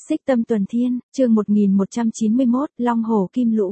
Xích Tâm Tuần Thiên, chương 1191, Long Hổ Kim Lũ.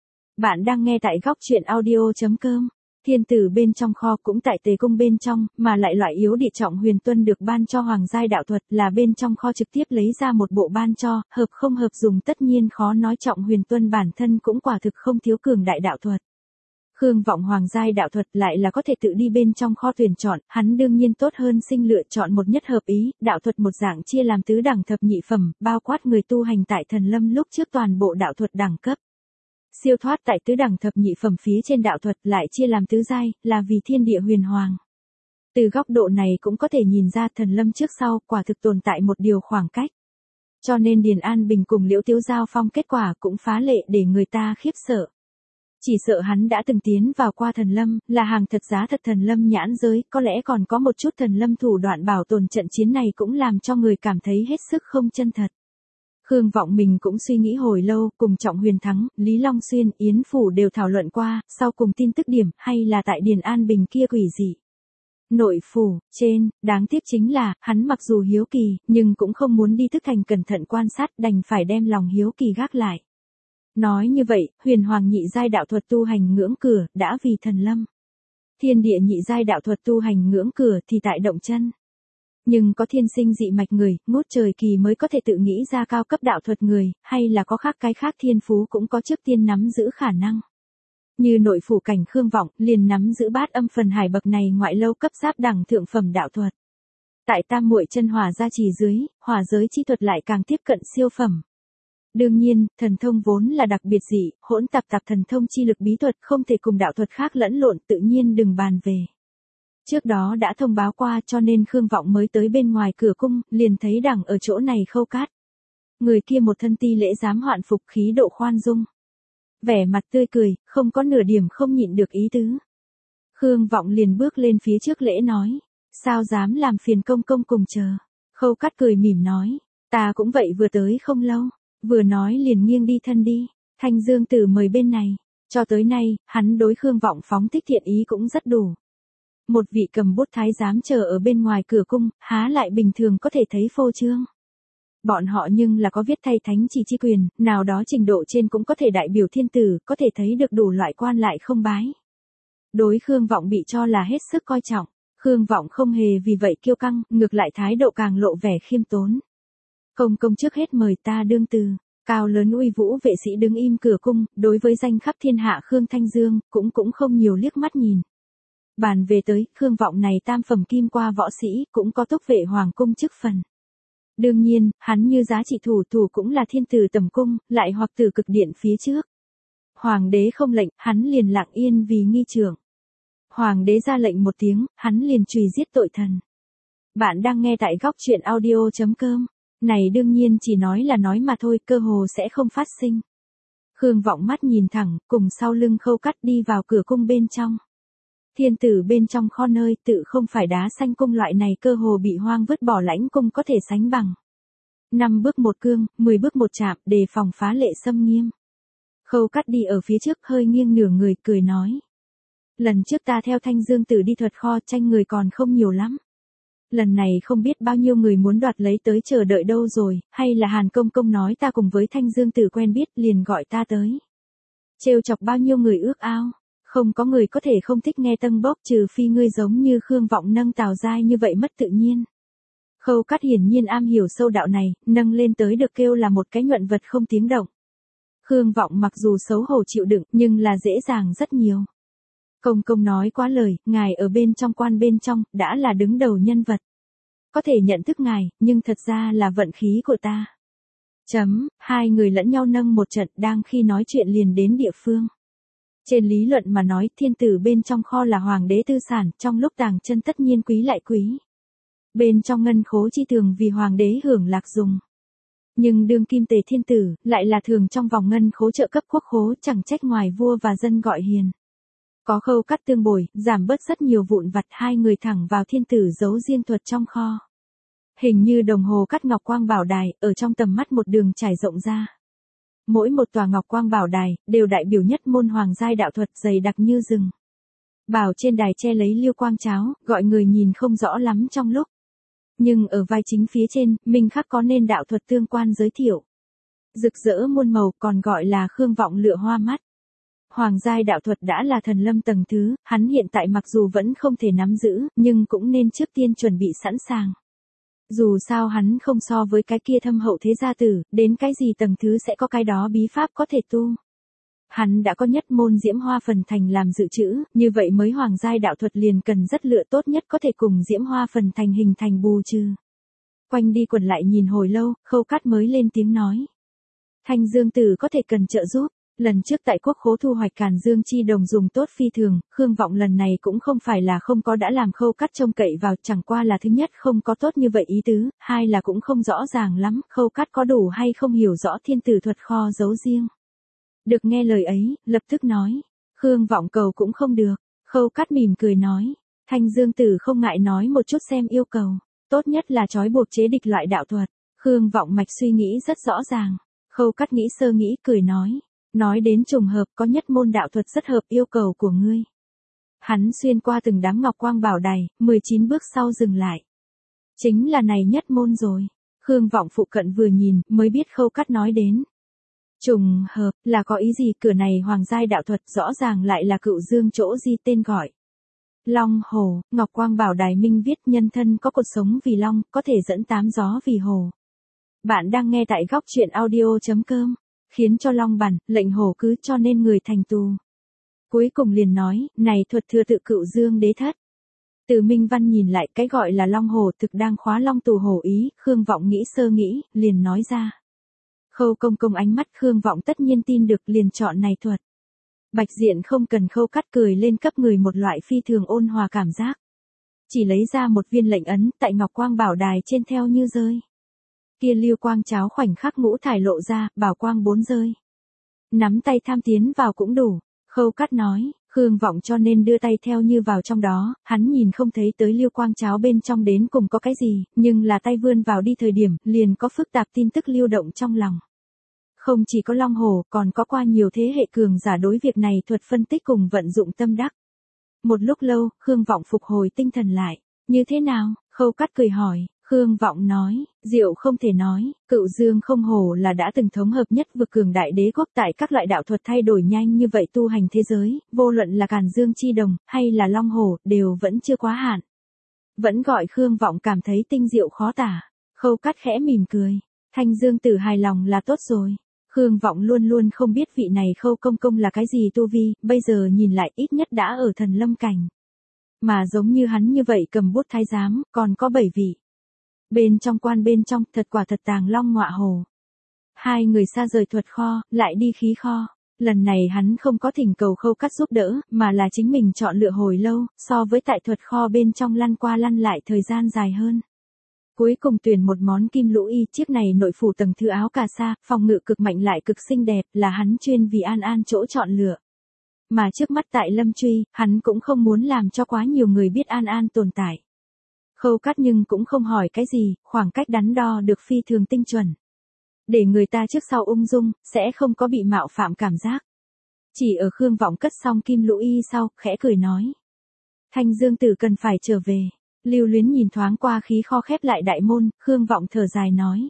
Bạn đang nghe tại góc truyện audio.com. Thiên tử bên trong kho cũng tại Tề Cung bên trong, mà lại loại yếu địa trọng huyền tuân được ban cho hoàng giai đạo thuật là bên trong kho trực tiếp lấy ra một bộ ban cho, hợp không hợp dùng tất nhiên khó nói. Trọng huyền tuân bản thân cũng quả thực không thiếu cường đại đạo thuật. Khương Vọng hoàng giai đạo thuật lại là có thể tự đi bên trong kho tuyển chọn, hắn đương nhiên tốt hơn sinh lựa chọn một nhất hợp ý, đạo thuật một dạng chia làm tứ đẳng thập nhị phẩm, bao quát người tu hành tại thần lâm lúc trước toàn bộ đạo thuật đẳng cấp. Siêu thoát tại tứ đẳng thập nhị phẩm phía trên đạo thuật lại chia làm tứ giai, là vì thiên địa huyền hoàng. Từ góc độ này cũng có thể nhìn ra thần lâm trước sau quả thực tồn tại một điều khoảng cách. Cho nên Điền An Bình cùng Liễu Tiếu giao phong kết quả cũng phá lệ để người ta khiếp sợ. Chỉ sợ hắn đã từng tiến vào qua thần lâm, là hàng thật giá thật thần lâm nhãn giới, có lẽ còn có một chút thần lâm thủ đoạn bảo tồn trận chiến này cũng làm cho người cảm thấy hết sức không chân thật. Khương Vọng mình cũng suy nghĩ hồi lâu, cùng Trọng Huyền Thắng, Lý Long Xuyên, Yến Phủ đều thảo luận qua, sau cùng tin tức điểm, hay là tại Điền An Bình kia quỷ dị. Nội phủ, trên, đáng tiếc chính là, hắn mặc dù hiếu kỳ, nhưng cũng không muốn đi thức thành cẩn thận quan sát, đành phải đem lòng hiếu kỳ gác lại. Nói như vậy, huyền hoàng nhị giai đạo thuật tu hành ngưỡng cửa, đã vì thần lâm. Thiên địa nhị giai đạo thuật tu hành ngưỡng cửa thì tại động chân. Nhưng có thiên sinh dị mạch người, ngút trời kỳ mới có thể tự nghĩ ra cao cấp đạo thuật người, hay là có khác cái khác thiên phú cũng có trước tiên nắm giữ khả năng. Như nội phủ cảnh Khương Vọng, liền nắm giữ bát âm phần hải bậc này ngoại lâu cấp giáp đẳng thượng phẩm đạo thuật. Tại tam muội chân hỏa gia trì dưới, hỏa giới chi thuật lại càng tiếp cận siêu phẩm. Đương nhiên, thần thông vốn là đặc biệt dị, hỗn tạp thần thông chi lực bí thuật không thể cùng đạo thuật khác lẫn lộn, tự nhiên đừng bàn về. Trước đó đã thông báo qua cho nên Khương Vọng mới tới bên ngoài cửa cung, liền thấy đằng ở chỗ này Khâu Cát. Người kia một thân ti lễ giám hoạn phục khí độ khoan dung. Vẻ mặt tươi cười, không có nửa điểm không nhịn được ý tứ. Khương Vọng liền bước lên phía trước lễ nói, sao dám làm phiền công công cùng chờ. Khâu Cát cười mỉm nói, ta cũng vậy vừa tới không lâu. Vừa nói liền nghiêng đi thân đi, Thanh Dương Tử mời bên này, cho tới nay, hắn đối Khương Vọng phóng thích thiện ý cũng rất đủ. Một vị cầm bút thái giám chờ ở bên ngoài cửa cung, há lại bình thường có thể thấy phô trương. Bọn họ nhưng là có viết thay thánh chỉ chi quyền, nào đó trình độ trên cũng có thể đại biểu thiên tử, có thể thấy được đủ loại quan lại không bái. Đối Khương Vọng bị cho là hết sức coi trọng, Khương Vọng không hề vì vậy kiêu căng, ngược lại thái độ càng lộ vẻ khiêm tốn. Công công trước hết mời ta đương từ, cao lớn uy vũ vệ sĩ đứng im cửa cung, đối với danh khắp thiên hạ Khương Thanh Dương, cũng không nhiều liếc mắt nhìn. Bàn về tới, Khương Vọng này tam phẩm kim qua võ sĩ, cũng có túc vệ hoàng cung chức phần. Đương nhiên, hắn như giá trị thủ cũng là thiên tử tầm cung, lại hoặc từ cực điện phía trước. Hoàng đế không lệnh, hắn liền lặng yên vì nghi trưởng. Hoàng đế ra lệnh một tiếng, hắn liền trùy giết tội thần. Bạn đang nghe tại góc truyện audio.com. Này đương nhiên chỉ nói là nói mà thôi, cơ hồ sẽ không phát sinh. Khương Vọng mắt nhìn thẳng, cùng sau lưng Khâu Cát đi vào cửa cung bên trong. Thiên tử bên trong kho nơi tự không phải đá xanh cung loại này cơ hồ bị hoang vứt bỏ lãnh cung có thể sánh bằng. 5 bước một cương, 10 bước một chạm, đề phòng phá lệ xâm nghiêm. Khâu Cát đi ở phía trước hơi nghiêng nửa người, cười nói. Lần trước ta theo Thanh Dương Tử đi thuật kho tranh người còn không nhiều lắm. Lần này không biết bao nhiêu người muốn đoạt lấy tới chờ đợi đâu rồi, hay là Hàn Công Công nói ta cùng với Thanh Dương Tử quen biết liền gọi ta tới. Trêu chọc bao nhiêu người ước ao, không có người có thể không thích nghe tâng bốc trừ phi ngươi giống như Khương Vọng nâng Tào giai như vậy mất tự nhiên. Khâu Cát hiển nhiên am hiểu sâu đạo này, nâng lên tới được kêu là một cái nhuận vật không tiếng động. Khương Vọng mặc dù xấu hổ chịu đựng nhưng là dễ dàng rất nhiều. Công công nói quá lời, ngài ở bên trong quan bên trong, đã là đứng đầu nhân vật. Có thể nhận thức ngài, nhưng thật ra là vận khí của ta. Hai người lẫn nhau nâng một trận đang khi nói chuyện liền đến địa phương. Trên lý luận mà nói thiên tử bên trong kho là hoàng đế tư sản, trong lúc tàng chân tất nhiên quý lại quý. Bên trong ngân khố chi thường vì hoàng đế hưởng lạc dùng. Nhưng đương kim Tề thiên tử, lại là thường trong vòng ngân khố trợ cấp quốc khố, chẳng trách ngoài vua và dân gọi hiền. Có Khâu Cát tương bồi, giảm bớt rất nhiều vụn vặt, hai người thẳng vào thiên tử giấu riêng thuật trong kho. Hình như đồng hồ cắt ngọc quang bảo đài, ở trong tầm mắt một đường trải rộng ra. Mỗi một tòa ngọc quang bảo đài, đều đại biểu nhất môn hoàng giai đạo thuật dày đặc như rừng. Bảo trên đài che lấy liêu quang cháo, gọi người nhìn không rõ lắm trong lúc. Nhưng ở vai chính phía trên, minh khắc có nên đạo thuật tương quan giới thiệu. Rực rỡ muôn màu còn gọi là Khương Vọng lựa hoa mắt. Hoàng giai đạo thuật đã là thần lâm tầng thứ, hắn hiện tại mặc dù vẫn không thể nắm giữ, nhưng cũng nên trước tiên chuẩn bị sẵn sàng. Dù sao hắn không so với cái kia thâm hậu thế gia tử, đến cái gì tầng thứ sẽ có cái đó bí pháp có thể tu. Hắn đã có nhất môn diễm hoa phần thành làm dự trữ, như vậy mới hoàng giai đạo thuật liền cần rất lựa tốt nhất có thể cùng diễm hoa phần thành hình thành bù trừ. Quanh đi quẩn lại nhìn hồi lâu, Khâu Cát mới lên tiếng nói. Thanh Dương Tử có thể cần trợ giúp. Lần trước tại quốc khố thu hoạch Càn Dương chi đồng dùng tốt phi thường, Khương Vọng lần này cũng không phải là không có đã làm Khâu Cát trông cậy vào, chẳng qua là thứ nhất không có tốt như vậy ý tứ, hai là cũng không rõ ràng lắm, Khâu Cát có đủ hay không hiểu rõ thiên tử thuật kho giấu riêng. Được nghe lời ấy, lập tức nói, Khương Vọng cầu cũng không được, Khâu Cát mỉm cười nói, Thanh Dương Tử không ngại nói một chút xem yêu cầu, tốt nhất là trói buộc chế địch loại đạo thuật, Khương Vọng mạch suy nghĩ rất rõ ràng, Khâu Cát nghĩ sơ nghĩ cười nói đến trùng hợp có nhất môn đạo thuật rất hợp yêu cầu của ngươi. Hắn xuyên qua từng đám ngọc quang bảo đài, 19 bước sau dừng lại. Chính là này nhất môn rồi. Khương Vọng phụ cận vừa nhìn, mới biết Khâu Cát nói đến. Trùng hợp, là có ý gì? Cửa này hoàng giai đạo thuật rõ ràng lại là Cựu Dương chỗ di tên gọi. Long hồ, ngọc quang bảo đài minh viết nhân thân có cột sống vì long, có thể dẫn tám gió vì hồ. Bạn đang nghe tại góc truyện audio.com. Khiến cho long bằn, lệnh hổ cứ cho nên người thành tù. Cuối cùng liền nói, này thuật thừa tự Cựu Dương đế thất. Từ Minh Văn nhìn lại cái gọi là long hổ thực đang khóa long tù hổ ý, Khương Vọng nghĩ sơ nghĩ, liền nói ra. Khâu công công ánh mắt Khương Vọng tất nhiên tin được liền chọn này thuật. Bạch diện không cần Khâu Cát cười lên cấp người một loại phi thường ôn hòa cảm giác. Chỉ lấy ra một viên lệnh ấn tại ngọc quang bảo đài trên theo như rơi. Kia lưu quang cháo khoảnh khắc ngũ thải lộ ra, bảo quang bốn rơi. Nắm tay tham tiến vào cũng đủ, Khâu Cát nói, Khương Vọng cho nên đưa tay theo như vào trong đó, hắn nhìn không thấy tới lưu quang cháo bên trong đến cùng có cái gì, nhưng là tay vươn vào đi thời điểm, liền có phức tạp tin tức lưu động trong lòng. Không chỉ có long hổ, còn có qua nhiều thế hệ cường giả đối việc này thuật phân tích cùng vận dụng tâm đắc. Một lúc lâu, Khương Vọng phục hồi tinh thần lại, như thế nào, Khâu Cát cười hỏi. Khương Vọng nói, diệu không thể nói, Cựu Dương không hổ là đã từng thống hợp nhất vực cường đại đế quốc tại các loại đạo thuật thay đổi nhanh như vậy tu hành thế giới, vô luận là Càn Dương chi đồng, hay là long hổ, đều vẫn chưa quá hạn. Vẫn gọi Khương Vọng cảm thấy tinh diệu khó tả. Khâu Cát khẽ mỉm cười, Thanh Dương Tử hài lòng là tốt rồi. Khương Vọng luôn luôn không biết vị này Khâu công công là cái gì tu vi, bây giờ nhìn lại ít nhất đã ở thần lâm cảnh. Mà giống như hắn như vậy cầm bút thái giám, còn có 7 vị. Bên trong quan bên trong, thật quả thật tàng long ngọa hồ. Hai người xa rời thuật kho, lại đi khí kho. Lần này hắn không có thỉnh cầu Khâu Cát giúp đỡ, mà là chính mình chọn lựa hồi lâu, so với tại thuật kho bên trong lăn qua lăn lại thời gian dài hơn. Cuối cùng tuyển một món kim lũ y, chiếc này nội phủ tầng thứ áo cà sa, phòng ngự cực mạnh lại cực xinh đẹp, là hắn chuyên vì An An chỗ chọn lựa. Mà trước mắt tại Lâm Truy, hắn cũng không muốn làm cho quá nhiều người biết An An tồn tại. Khâu Cát nhưng cũng không hỏi cái gì, khoảng cách đắn đo được phi thường tinh chuẩn. Để người ta trước sau ung dung, sẽ không có bị mạo phạm cảm giác. Chỉ ở Khương Vọng cất xong kim lũ y sau, khẽ cười nói. Thanh Dương Tử cần phải trở về. Lưu Luyến nhìn thoáng qua khí kho khép lại đại môn, Khương Vọng thở dài nói.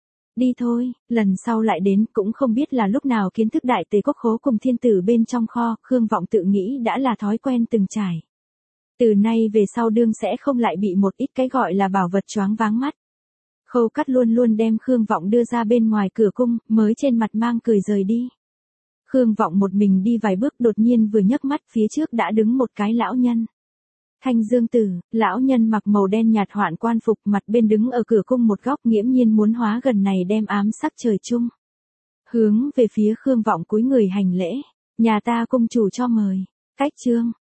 Đi thôi, lần sau lại đến cũng không biết là lúc nào kiến thức đại tế quốc khố cùng thiên tử bên trong kho, Khương Vọng tự nghĩ đã là thói quen từng trải. Từ nay về sau đương sẽ không lại bị một ít cái gọi là bảo vật choáng váng mắt. Khâu Cát luôn luôn đem Khương Vọng đưa ra bên ngoài cửa cung, mới trên mặt mang cười rời đi. Khương Vọng một mình đi vài bước đột nhiên vừa nhấc mắt phía trước đã đứng một cái lão nhân. Thanh Dương Tử, lão nhân mặc màu đen nhạt hoạn quan phục mặt bên đứng ở cửa cung một góc nghiễm nhiên muốn hóa gần này đem ám sắc trời chung. Hướng về phía Khương Vọng cúi người hành lễ, nhà ta cung chủ cho mời, cách chương.